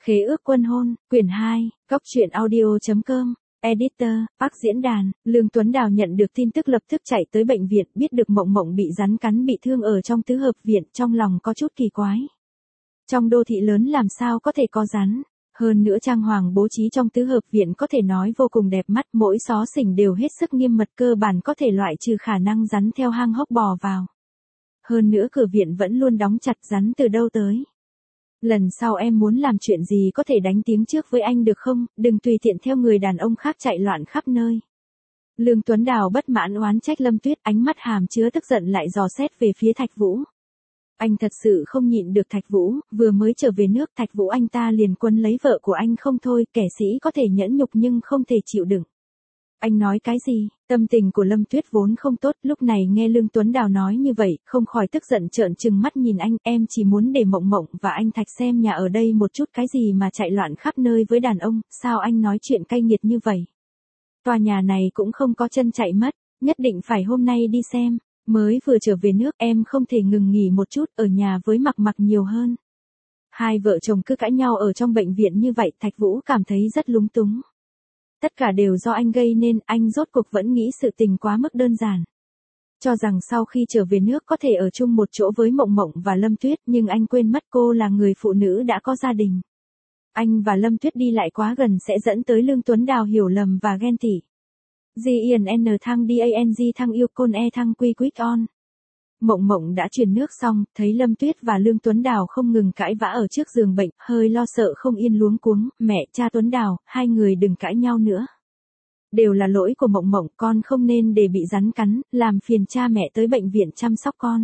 Khế ước quân hôn, quyển 2, Góc truyện audio.com, Editor, Park diễn đàn. Lương Tuấn Đào nhận được tin tức lập tức chạy tới bệnh viện, biết được Mộng Mộng bị rắn cắn bị thương ở trong tứ hợp viện, trong lòng có chút kỳ quái. Trong đô thị lớn làm sao có thể có rắn? Hơn nữa trang hoàng bố trí trong tứ hợp viện có thể nói vô cùng đẹp mắt, mỗi xó xỉnh đều hết sức nghiêm mật, cơ bản có thể loại trừ khả năng rắn theo hang hốc bò vào. Hơn nữa cửa viện vẫn luôn đóng chặt, rắn từ đâu tới? Lần sau em muốn làm chuyện gì có thể đánh tiếng trước với anh được không, đừng tùy tiện theo người đàn ông khác chạy loạn khắp nơi. Lương Tuấn Đào bất mãn oán trách Lâm Tuyết, ánh mắt hàm chứa tức giận lại dò xét về phía Thạch Vũ. Anh thật sự không nhịn được Thạch Vũ, vừa mới trở về nước Thạch Vũ anh ta liền quấn lấy vợ của anh không thôi, kẻ sĩ có thể nhẫn nhục nhưng không thể chịu đựng. Anh nói cái gì? Tâm tình của Lâm Tuyết vốn không tốt, lúc này nghe Lương Tuấn Đào nói như vậy, không khỏi tức giận trợn trừng mắt nhìn anh, em chỉ muốn để Mộng Mộng và anh Thạch xem nhà ở đây một chút, cái gì mà chạy loạn khắp nơi với đàn ông, sao anh nói chuyện cay nghiệt như vậy? Tòa nhà này cũng không có chân chạy mất, nhất định phải hôm nay đi xem, mới vừa trở về nước em không thể ngừng nghỉ một chút, ở nhà với Mặc Mặc nhiều hơn. Hai vợ chồng cứ cãi nhau ở trong bệnh viện như vậy, Thạch Vũ cảm thấy rất lúng túng. Tất cả đều do anh gây nên, anh rốt cuộc vẫn nghĩ sự tình quá mức đơn giản. Cho rằng sau khi trở về nước có thể ở chung một chỗ với Mộng Mộng và Lâm Tuyết, nhưng anh quên mất cô là người phụ nữ đã có gia đình. Anh và Lâm Tuyết đi lại quá gần sẽ dẫn tới Lương Tuấn Đào hiểu lầm và ghen tị. GIN thăng DANG thăng yêu côn E thăng quy quick on. Mộng Mộng đã truyền nước xong, thấy Lâm Tuyết và Lương Tuấn Đào không ngừng cãi vã ở trước giường bệnh, hơi lo sợ không yên luống cuống, mẹ, cha Tuấn Đào, hai người đừng cãi nhau nữa. Đều là lỗi của Mộng Mộng, con không nên để bị rắn cắn, làm phiền cha mẹ tới bệnh viện chăm sóc con.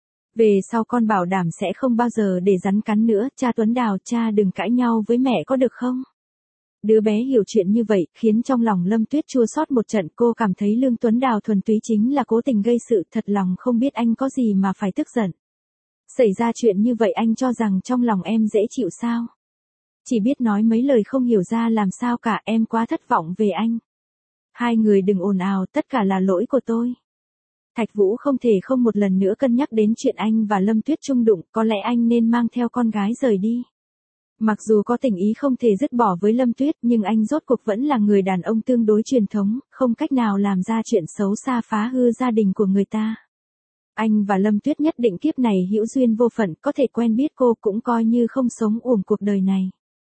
Về sau con bảo đảm sẽ không bao giờ để rắn cắn nữa, cha Tuấn Đào, cha đừng cãi nhau với mẹ có được không? Đứa bé hiểu chuyện như vậy, khiến trong lòng Lâm Tuyết chua xót một trận, cô cảm thấy Lương Tuấn Đào thuần túy chính là cố tình gây sự, thật lòng không biết anh có gì mà phải tức giận. Xảy ra chuyện như vậy anh cho rằng trong lòng em dễ chịu sao? Chỉ biết nói mấy lời không hiểu ra làm sao cả, em quá thất vọng về anh. Hai người đừng ồn ào, tất cả là lỗi của tôi. Thạch Vũ không thể không một lần nữa cân nhắc đến chuyện anh và Lâm Tuyết chung đụng, có lẽ anh nên mang theo con gái rời đi. Mặc dù có tình ý không thể dứt bỏ với Lâm Tuyết, nhưng anh rốt cuộc vẫn là người đàn ông tương đối truyền thống, không cách nào làm ra chuyện xấu xa phá hư gia đình của người ta. Anh và Lâm Tuyết nhất định kiếp này hữu duyên vô phận, có thể quen biết cô cũng coi như không sống uổng cuộc đời này.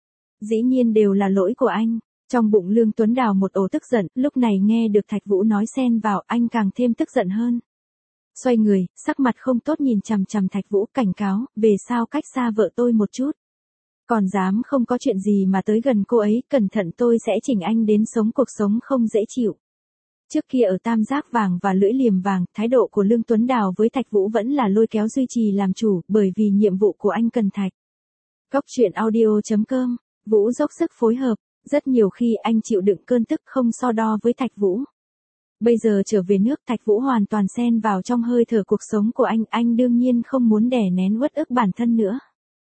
Dĩ nhiên đều là lỗi của anh. Trong bụng Lương Tuấn Đào một ổ tức giận, lúc này nghe được Thạch Vũ nói xen vào, anh càng thêm tức giận hơn. Xoay người, sắc mặt không tốt nhìn chằm chằm Thạch Vũ, cảnh cáo, về sau cách xa vợ tôi một chút. Còn dám không có chuyện gì mà tới gần cô ấy, cẩn thận tôi sẽ chỉnh anh đến sống cuộc sống không dễ chịu. Trước kia ở Tam Giác Vàng và Lưỡi Liềm Vàng, thái độ của Lương Tuấn Đào với Thạch Vũ vẫn là lôi kéo duy trì làm chủ, bởi vì nhiệm vụ của anh cần Thạch. Góc truyện audio.com, Vũ dốc sức phối hợp, rất nhiều khi anh chịu đựng cơn tức không so đo với Thạch Vũ. Bây giờ trở về nước Thạch Vũ hoàn toàn xen vào trong hơi thở cuộc sống của anh đương nhiên không muốn đè nén uất ức bản thân nữa.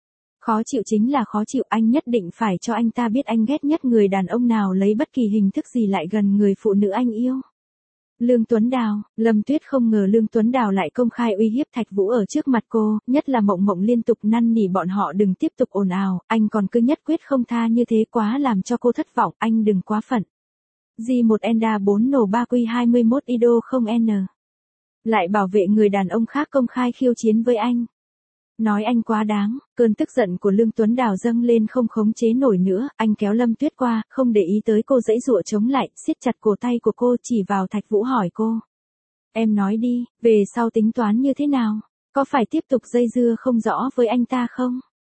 Khó chịu chính là khó chịu, anh nhất định phải cho anh ta biết anh ghét nhất người đàn ông nào lấy bất kỳ hình thức gì lại gần người phụ nữ anh yêu. Lương Tuấn Đào, Lâm Tuyết không ngờ Lương Tuấn Đào lại công khai uy hiếp Thạch Vũ ở trước mặt cô, nhất là Mộng Mộng liên tục năn nỉ bọn họ đừng tiếp tục ồn ào, anh còn cứ nhất quyết không tha như thế quá làm cho cô thất vọng, anh đừng quá phận. G1 Enda 4 nổ 3Q21 Ido không N. Lại bảo vệ người đàn ông khác công khai khiêu chiến với anh. Nói anh quá đáng, cơn tức giận của Lương Tuấn Đào dâng lên không khống chế nổi nữa, anh kéo Lâm Tuyết qua, không để ý tới cô giãy giụa chống lại, siết chặt cổ tay của cô chỉ vào Thạch Vũ hỏi cô. Em nói đi, về sau tính toán như thế nào? Có phải tiếp tục dây dưa không rõ với anh ta không?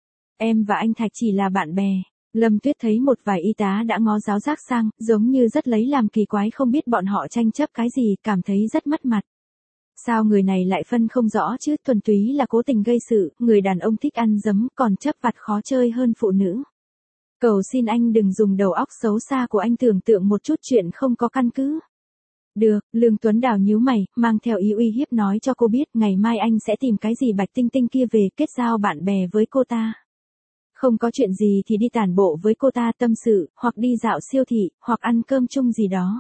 Em và anh Thạch chỉ là bạn bè. Lâm Tuyết thấy một vài y tá đã ngó giáo giác sang, giống như rất lấy làm kỳ quái không biết bọn họ tranh chấp cái gì, cảm thấy rất mất mặt. Sao người này lại phân không rõ chứ, thuần túy là cố tình gây sự, người đàn ông thích ăn dấm, còn chấp vặt khó chơi hơn phụ nữ. Cầu xin anh đừng dùng đầu óc xấu xa của anh tưởng tượng một chút chuyện không có căn cứ. Được, Lương Tuấn Đào nhíu mày, mang theo ý uy hiếp nói cho cô biết ngày mai anh sẽ tìm cái gì Bạch Tinh Tinh kia về kết giao bạn bè với cô ta. Không có chuyện gì thì đi tản bộ với cô ta tâm sự, hoặc đi dạo siêu thị, hoặc ăn cơm chung gì đó.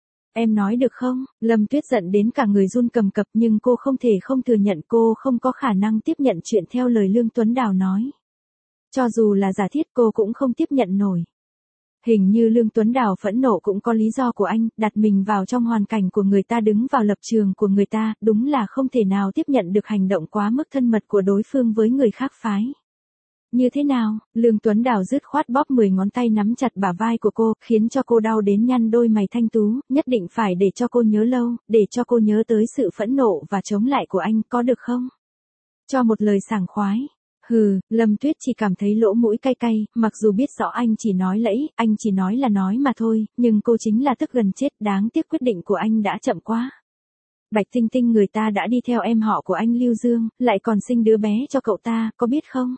Em nói được không? Lâm Tuyết giận đến cả người run cầm cập nhưng cô không thể không thừa nhận cô không có khả năng tiếp nhận chuyện theo lời Lương Tuấn Đào nói. Cho dù là giả thiết cô cũng không tiếp nhận nổi. Hình như Lương Tuấn Đào phẫn nộ cũng có lý do của anh, đặt mình vào trong hoàn cảnh của người ta, đứng vào lập trường của người ta, đúng là không thể nào tiếp nhận được hành động quá mức thân mật của đối phương với người khác phái. Như thế nào? Lương Tuấn Đào dứt khoát bóp 10 ngón tay nắm chặt bả vai của cô, khiến cho cô đau đến nhăn đôi mày thanh tú, nhất định phải để cho cô nhớ lâu, để cho cô nhớ tới sự phẫn nộ và chống lại của anh, có được không? Cho một lời sảng khoái. Hừ, Lâm Tuyết chỉ cảm thấy lỗ mũi cay cay, mặc dù biết rõ anh chỉ nói lẫy, anh chỉ nói là nói mà thôi, nhưng cô chính là tức gần chết, đáng tiếc quyết định của anh đã chậm quá. Bạch Tinh Tinh người ta đã đi theo em họ của anh Lưu Dương, lại còn sinh đứa bé cho cậu ta, có biết không?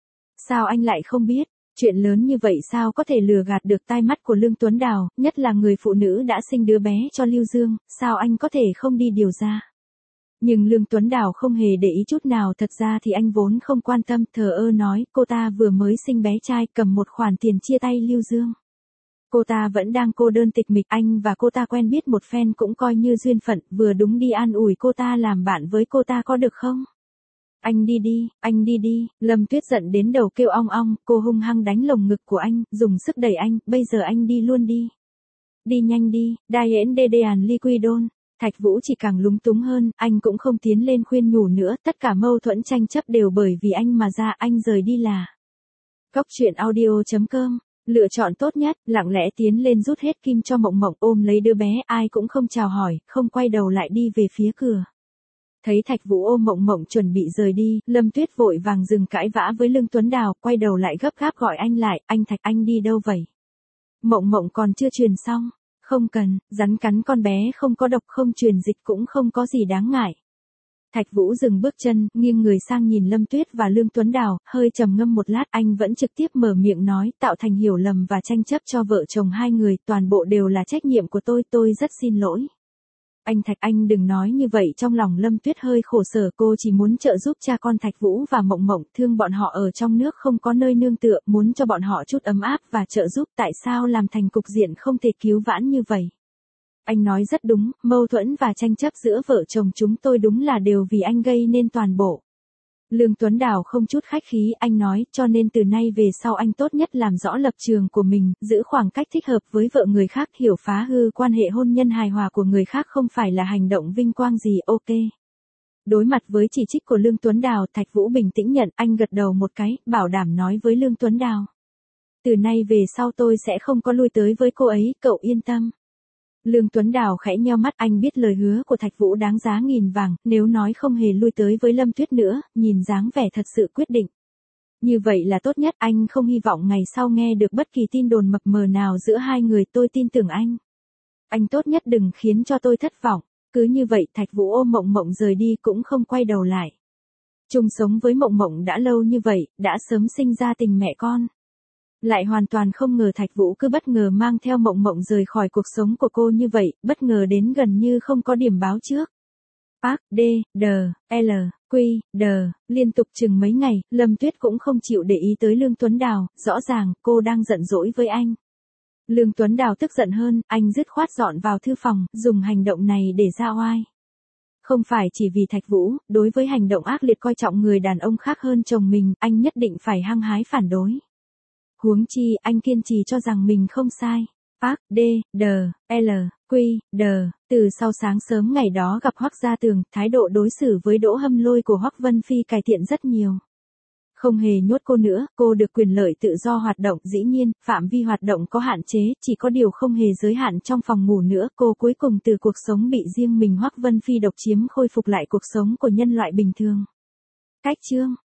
Sao anh lại không biết? Chuyện lớn như vậy sao có thể lừa gạt được tai mắt của Lương Tuấn Đào, nhất là người phụ nữ đã sinh đứa bé cho Lưu Dương, sao anh có thể không đi điều ra? Nhưng Lương Tuấn Đào không hề để ý chút nào, thật ra thì anh vốn không quan tâm, thờ ơ nói, cô ta vừa mới sinh bé trai, cầm một khoản tiền chia tay Lưu Dương. Cô ta vẫn đang cô đơn tịch mịch, anh và cô ta quen biết một phen cũng coi như duyên phận, vừa đúng đi an ủi cô ta, làm bạn với cô ta có được không? Anh đi đi, Lâm Tuyết giận đến đầu kêu ong ong, cô hung hăng đánh lồng ngực của anh, dùng sức đẩy anh, bây giờ anh đi luôn đi. Đi nhanh đi, Diane Dedean Liquidon. Thạch Vũ chỉ càng lúng túng hơn, anh cũng không tiến lên khuyên nhủ nữa, tất cả mâu thuẫn tranh chấp đều bởi vì anh mà ra, anh rời đi là. Cốc truyện audio.com, lựa chọn tốt nhất, lặng lẽ tiến lên rút hết kim cho Mộng Mộng, ôm lấy đứa bé, ai cũng không chào hỏi, không quay đầu lại đi về phía cửa. Thấy Thạch Vũ ôm Mộng Mộng chuẩn bị rời đi, Lâm Tuyết vội vàng dừng cãi vã với Lương Tuấn Đào, quay đầu lại gấp gáp gọi anh lại, anh Thạch, anh đi đâu vậy? Mộng Mộng còn chưa truyền xong. Không cần, rắn cắn con bé không có độc, không truyền dịch cũng không có gì đáng ngại. Thạch Vũ dừng bước chân, nghiêng người sang nhìn Lâm Tuyết và Lương Tuấn Đào, hơi trầm ngâm một lát, anh vẫn trực tiếp mở miệng nói, tạo thành hiểu lầm và tranh chấp cho vợ chồng hai người, toàn bộ đều là trách nhiệm của tôi rất xin lỗi. Anh Thạch, anh đừng nói như vậy, trong lòng Lâm Tuyết hơi khổ sở, cô chỉ muốn trợ giúp cha con Thạch Vũ và Mộng Mộng, thương bọn họ ở trong nước không có nơi nương tựa, muốn cho bọn họ chút ấm áp và trợ giúp, tại sao làm thành cục diện không thể cứu vãn như vậy? Anh nói rất đúng, mâu thuẫn và tranh chấp giữa vợ chồng chúng tôi đúng là đều vì anh gây nên toàn bộ. Lương Tuấn Đào không chút khách khí, anh nói, cho nên từ nay về sau anh tốt nhất làm rõ lập trường của mình, giữ khoảng cách thích hợp với vợ người khác, hiểu phá hư quan hệ hôn nhân hài hòa của người khác không phải là hành động vinh quang gì, ok. Đối mặt với chỉ trích của Lương Tuấn Đào, Thạch Vũ bình tĩnh nhận, anh gật đầu một cái, bảo đảm nói với Lương Tuấn Đào. Từ nay về sau tôi sẽ không có lui tới với cô ấy, cậu yên tâm. Lương Tuấn Đào khẽ nheo mắt, anh biết lời hứa của Thạch Vũ đáng giá nghìn vàng, nếu nói không hề lui tới với Lâm Tuyết nữa, nhìn dáng vẻ thật sự quyết định. Như vậy là tốt nhất, anh không hy vọng ngày sau nghe được bất kỳ tin đồn mập mờ nào giữa hai người, tôi tin tưởng anh. Anh tốt nhất đừng khiến cho tôi thất vọng. Cứ như vậy Thạch Vũ ôm Mộng Mộng rời đi cũng không quay đầu lại. Chung sống với Mộng Mộng đã lâu như vậy, đã sớm sinh ra tình mẹ con. Lại hoàn toàn không ngờ Thạch Vũ cứ bất ngờ mang theo Mộng Mộng rời khỏi cuộc sống của cô như vậy, bất ngờ đến gần như không có điểm báo trước. Park, D, D, L, Q, D, liên tục chừng mấy ngày, Lâm Tuyết cũng không chịu để ý tới Lương Tuấn Đào, rõ ràng cô đang giận dỗi với anh. Lương Tuấn Đào tức giận hơn, anh dứt khoát dọn vào thư phòng, dùng hành động này để ra oai. Không phải chỉ vì Thạch Vũ, đối với hành động ác liệt coi trọng người đàn ông khác hơn chồng mình, anh nhất định phải hăng hái phản đối. Huống chi, anh kiên trì cho rằng mình không sai. Park, D, D, L, Q, D, từ sau sáng sớm ngày đó gặp Hoắc Gia Tường, thái độ đối xử với Đỗ Hâm Lôi của Hoắc Vân Phi cải thiện rất nhiều. Không hề nhốt cô nữa, cô được quyền lợi tự do hoạt động, dĩ nhiên, phạm vi hoạt động có hạn chế, chỉ có điều không hề giới hạn trong phòng ngủ nữa, cô cuối cùng từ cuộc sống bị riêng mình Hoắc Vân Phi độc chiếm khôi phục lại cuộc sống của nhân loại bình thường. Cách chương